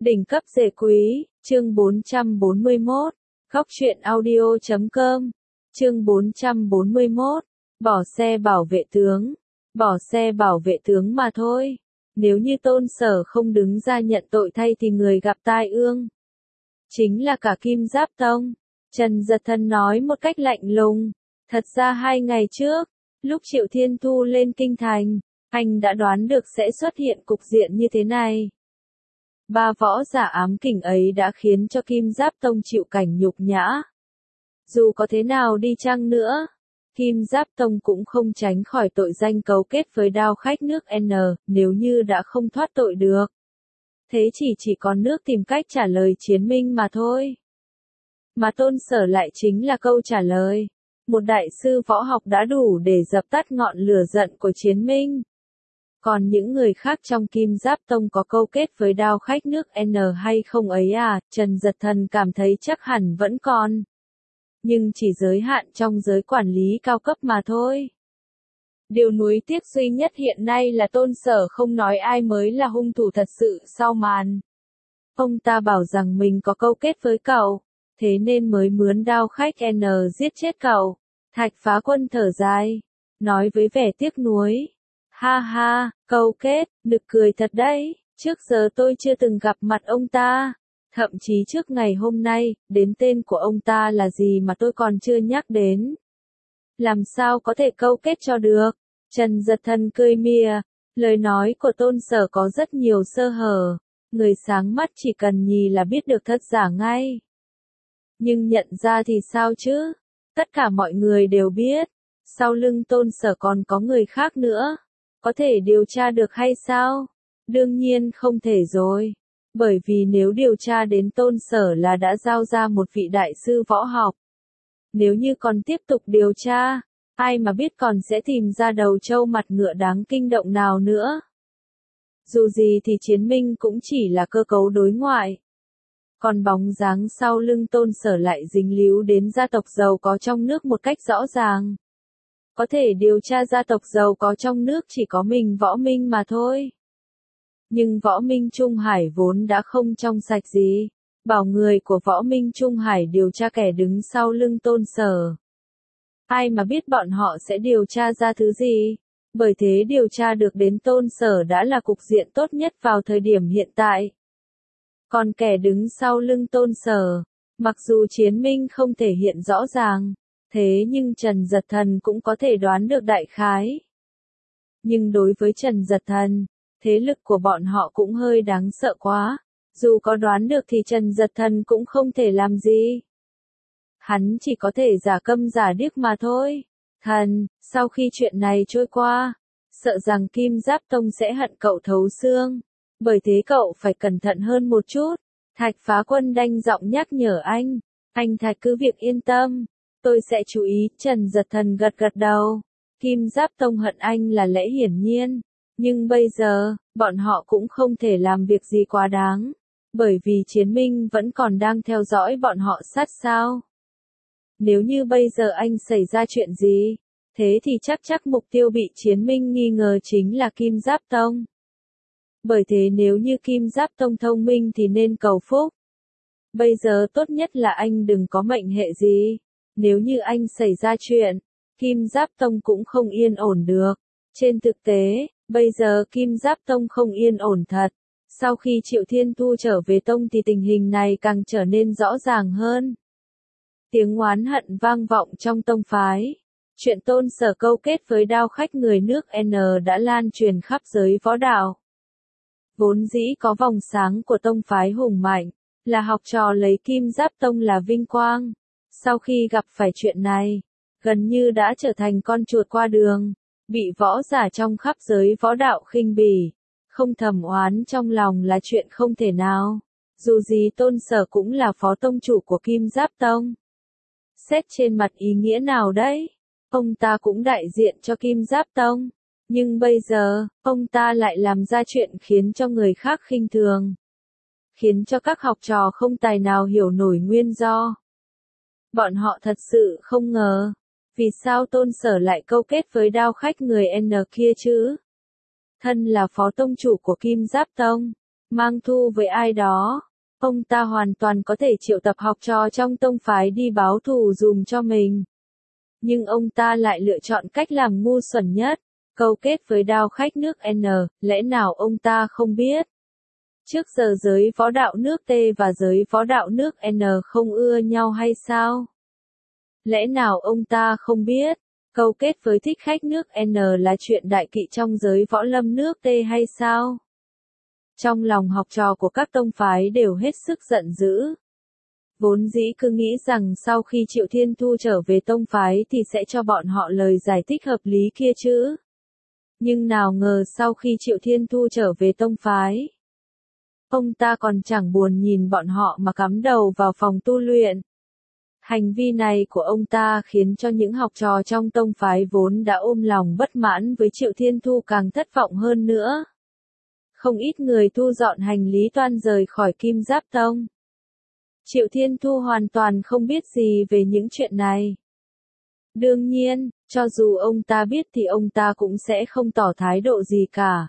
Đỉnh cấp rể quý, chương 441, Góc truyện audio.com, chương 441, bỏ xe bảo vệ tướng. Bỏ xe bảo vệ tướng mà thôi. Nếu như Tôn Sở không đứng ra nhận tội thay thì người gặp tai ương chính là cả Kim Giáp Tông. Trần Giật Thần nói một cách lạnh lùng. Thật ra 2 ngày trước, lúc Triệu Thiên Thu lên kinh thành, anh đã đoán được sẽ xuất hiện cục diện như thế này. 3 võ giả ám kình ấy đã khiến cho Kim Giáp Tông chịu cảnh nhục nhã. Dù có thế nào đi chăng nữa, Kim Giáp Tông cũng không tránh khỏi tội danh cấu kết với Đao Khách nước N, nếu như đã không thoát tội được. Thế chỉ còn nước tìm cách trả lời Chiến Minh mà thôi. Mà Tôn Sở lại chính là câu trả lời. Một đại sư võ học đã đủ để dập tắt ngọn lửa giận của Chiến Minh. Còn những người khác trong Kim Giáp Tông có câu kết với Đao Khách nước N hay không ấy à, Trần Giật Thần cảm thấy chắc hẳn vẫn còn. Nhưng chỉ giới hạn trong giới quản lý cao cấp mà thôi. Điều nuối tiếc duy nhất hiện nay là Tôn Sở không nói ai mới là hung thủ thật sự sau màn. Ông ta bảo rằng mình có câu kết với cậu, thế nên mới mướn Đao Khách N giết chết cậu. Thạch Phá Quân thở dài, nói với vẻ tiếc nuối. Ha ha, câu kết, nực cười thật đấy, trước giờ tôi chưa từng gặp mặt ông ta. Thậm chí trước ngày hôm nay, đến tên của ông ta là gì mà tôi còn chưa nhắc đến. Làm sao có thể câu kết cho được? Trần Giật Thần cười mỉa, lời nói của Tôn Sở có rất nhiều sơ hở, người sáng mắt chỉ cần nhìn là biết được thật giả ngay. Nhưng nhận ra thì sao chứ? Tất cả mọi người đều biết, sau lưng Tôn Sở còn có người khác nữa. Có thể điều tra được hay sao? Đương nhiên không thể rồi. Bởi vì nếu điều tra đến Tôn Sở là đã giao ra một vị đại sư võ học. Nếu như còn tiếp tục điều tra, ai mà biết còn sẽ tìm ra đầu trâu mặt ngựa đáng kinh động nào nữa. Dù gì thì Chiến Minh cũng chỉ là cơ cấu đối ngoại. Còn bóng dáng sau lưng Tôn Sở lại dính líu đến gia tộc giàu có trong nước một cách rõ ràng. Có thể điều tra gia tộc giàu có trong nước chỉ có mình Võ Minh mà thôi. Nhưng Võ Minh Trung Hải vốn đã không trong sạch gì. Bảo người của Võ Minh Trung Hải điều tra kẻ đứng sau lưng Tôn Sở. Ai mà biết bọn họ sẽ điều tra ra thứ gì. Bởi thế điều tra được đến Tôn Sở đã là cục diện tốt nhất vào thời điểm hiện tại. Còn kẻ đứng sau lưng Tôn Sở, mặc dù Chiến Minh không thể hiện rõ ràng, thế nhưng Trần Giật Thần cũng có thể đoán được đại khái. Nhưng đối với Trần Giật Thần, thế lực của bọn họ cũng hơi đáng sợ quá. Dù có đoán được thì Trần Giật Thần cũng không thể làm gì. Hắn chỉ có thể giả câm giả điếc mà thôi. Thần, sau khi chuyện này trôi qua, sợ rằng Kim Giáp Tông sẽ hận cậu thấu xương. Bởi thế cậu phải cẩn thận hơn một chút. Thạch Phá Quân đanh giọng nhắc nhở anh. Anh Thạch cứ việc yên tâm. Tôi sẽ chú ý. Trần Giật Thần gật gật đầu. Kim Giáp Tông hận anh là lẽ hiển nhiên. Nhưng bây giờ, bọn họ cũng không thể làm việc gì quá đáng. Bởi vì Chiến Minh vẫn còn đang theo dõi bọn họ sát sao. Nếu như bây giờ anh xảy ra chuyện gì, thế thì chắc mục tiêu bị Chiến Minh nghi ngờ chính là Kim Giáp Tông. Bởi thế nếu như Kim Giáp Tông thông minh thì nên cầu phúc. Bây giờ tốt nhất là anh đừng có mệnh hệ gì. Nếu như anh xảy ra chuyện, Kim Giáp Tông cũng không yên ổn được. Trên thực tế, bây giờ Kim Giáp Tông không yên ổn thật. Sau khi Triệu Thiên Thu trở về Tông thì tình hình này càng trở nên rõ ràng hơn. Tiếng oán hận vang vọng trong tông phái. Chuyện Tôn Sở câu kết với Đao Khách người nước N đã lan truyền khắp giới võ đạo. Vốn dĩ có vòng sáng của tông phái hùng mạnh, là học trò lấy Kim Giáp Tông là vinh quang. Sau khi gặp phải chuyện này, gần như đã trở thành con chuột qua đường, bị võ giả trong khắp giới võ đạo khinh bỉ, không thầm oán trong lòng là chuyện không thể nào. Dù gì Tôn Sở cũng là phó tông chủ của Kim Giáp Tông. Xét trên mặt ý nghĩa nào đấy, ông ta cũng đại diện cho Kim Giáp Tông. Nhưng bây giờ, ông ta lại làm ra chuyện khiến cho người khác khinh thường. Khiến cho các học trò không tài nào hiểu nổi nguyên do. Bọn họ thật sự không ngờ. Vì sao Tôn Sở lại câu kết với Đao Khách người N kia chứ? Thân là phó tông chủ của Kim Giáp Tông. mang thù với ai đó. Ông ta hoàn toàn có thể triệu tập học trò trong tông phái đi báo thù dùm cho mình. Nhưng ông ta lại lựa chọn cách làm ngu xuẩn nhất, câu kết với đao khách nước N, lẽ nào ông ta không biết? Trước giờ giới võ đạo nước T và giới võ đạo nước N không ưa nhau hay sao? Lẽ nào ông ta không biết? Câu kết với thích khách nước N là chuyện đại kỵ trong giới võ lâm nước T hay sao? Trong lòng học trò của các tông phái đều hết sức giận dữ. Vốn dĩ cứ nghĩ rằng sau khi Triệu Thiên Thu trở về tông phái thì sẽ cho bọn họ lời giải thích hợp lý kia chứ. Nhưng nào ngờ sau khi Triệu Thiên Thu trở về tông phái, ông ta còn chẳng buồn nhìn bọn họ mà cắm đầu vào phòng tu luyện. Hành vi này của ông ta khiến cho những học trò trong tông phái vốn đã ôm lòng bất mãn với Triệu Thiên Thu càng thất vọng hơn nữa. Không ít người thu dọn hành lý toan rời khỏi Kim Giáp Tông. Triệu Thiên Thu hoàn toàn không biết gì về những chuyện này. Đương nhiên, cho dù ông ta biết thì ông ta cũng sẽ không tỏ thái độ gì cả.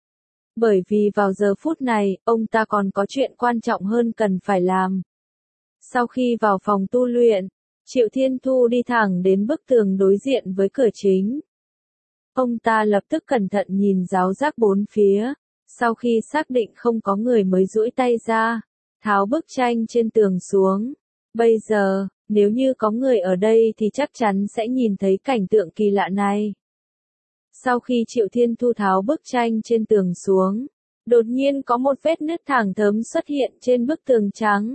Bởi vì vào giờ phút này, ông ta còn có chuyện quan trọng hơn cần phải làm. Sau khi vào phòng tu luyện, Triệu Thiên Thu đi thẳng đến bức tường đối diện với cửa chính. Ông ta lập tức cẩn thận nhìn ráo rác bốn phía, sau khi xác định không có người mới duỗi tay ra, tháo bức tranh trên tường xuống. Bây giờ, nếu như có người ở đây thì chắc chắn sẽ nhìn thấy cảnh tượng kỳ lạ này. Sau khi Triệu Thiên Thu tháo bức tranh trên tường xuống, đột nhiên có một vết nứt thẳng thớm xuất hiện trên bức tường trắng.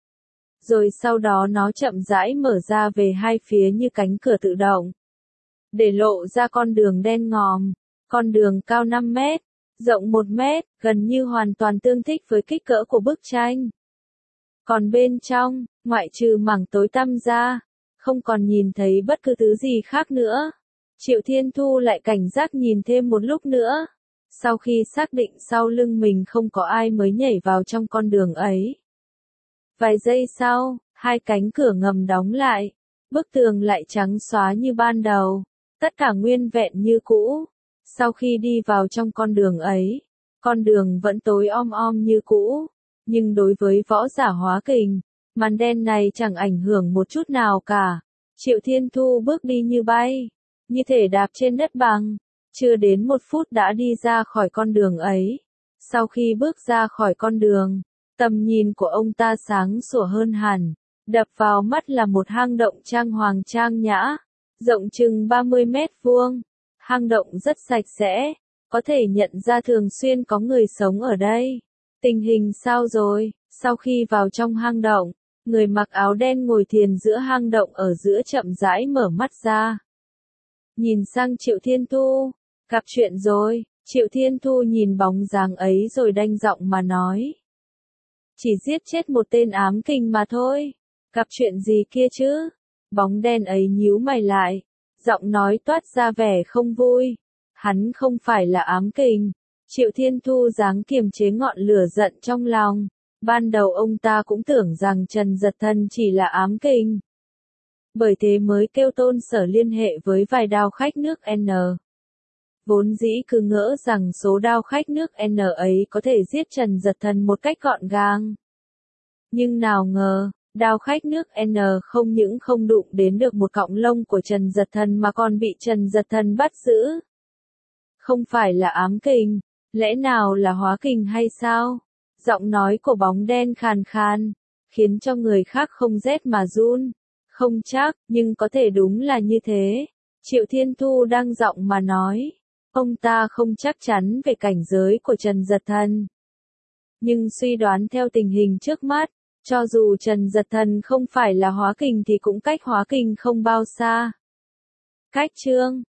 Rồi sau đó nó chậm rãi mở ra về hai phía như cánh cửa tự động, để lộ ra con đường đen ngòm. Con đường cao 5 mét, rộng 1 mét, gần như hoàn toàn tương thích với kích cỡ của bức tranh. Còn bên trong, ngoại trừ mảng tối tăm ra, không còn nhìn thấy bất cứ thứ gì khác nữa. Triệu Thiên Thu lại cảnh giác nhìn thêm một lúc nữa. Sau khi xác định sau lưng mình không có ai mới nhảy vào trong con đường ấy. Vài giây sau, hai cánh cửa ngầm đóng lại. Bức tường lại trắng xóa như ban đầu. Tất cả nguyên vẹn như cũ. Sau khi đi vào trong con đường ấy, con đường vẫn tối om om như cũ. Nhưng đối với võ giả hóa kình, màn đen này chẳng ảnh hưởng một chút nào cả. Triệu Thiên Thu bước đi như bay, như thể đạp trên đất bằng. Chưa đến 1 phút đã đi ra khỏi con đường ấy. Sau khi bước ra khỏi con đường, tầm nhìn của ông ta sáng sủa hơn hẳn. Đập vào mắt là một hang động trang hoàng trang nhã, rộng chừng 30 mét vuông. Hang động rất sạch sẽ, có thể nhận ra thường xuyên có người sống ở đây. Tình hình sao rồi? Sau khi vào trong hang động, người mặc áo đen ngồi thiền giữa hang động ở giữa chậm rãi mở mắt ra. Nhìn sang Triệu Thiên Thu, gặp chuyện rồi. Triệu Thiên Thu nhìn bóng dáng ấy rồi đanh giọng mà nói. Chỉ giết chết một tên ám kình mà thôi. Gặp chuyện gì kia chứ? Bóng đen ấy nhíu mày lại, giọng nói toát ra vẻ không vui. Hắn không phải là ám kình. Triệu Thiên Thu dáng kiềm chế ngọn lửa giận trong lòng. Ban đầu ông ta cũng tưởng rằng Trần Giật Thần chỉ là ám kình. Bởi thế mới kêu Tôn Sở liên hệ với vài đao khách nước N. Vốn dĩ cứ ngỡ rằng số đao khách nước N ấy có thể giết Trần Giật Thần một cách gọn gàng. Nhưng nào ngờ, đao khách nước N không những không đụng đến được một cọng lông của Trần Giật Thần mà còn bị Trần Giật Thần bắt giữ. Không phải là ám kình, lẽ nào là hóa kình hay sao? Giọng nói của bóng đen khàn khàn, khiến cho người khác không rét mà run. Không chắc, nhưng có thể đúng là như thế. Triệu Thiên Thu đang giọng mà nói. Ông ta không chắc chắn về cảnh giới của Trần Giật Thần. Nhưng suy đoán theo tình hình trước mắt, cho dù Trần Giật Thần không phải là hóa kình thì cũng cách hóa kình không bao xa. Cách chương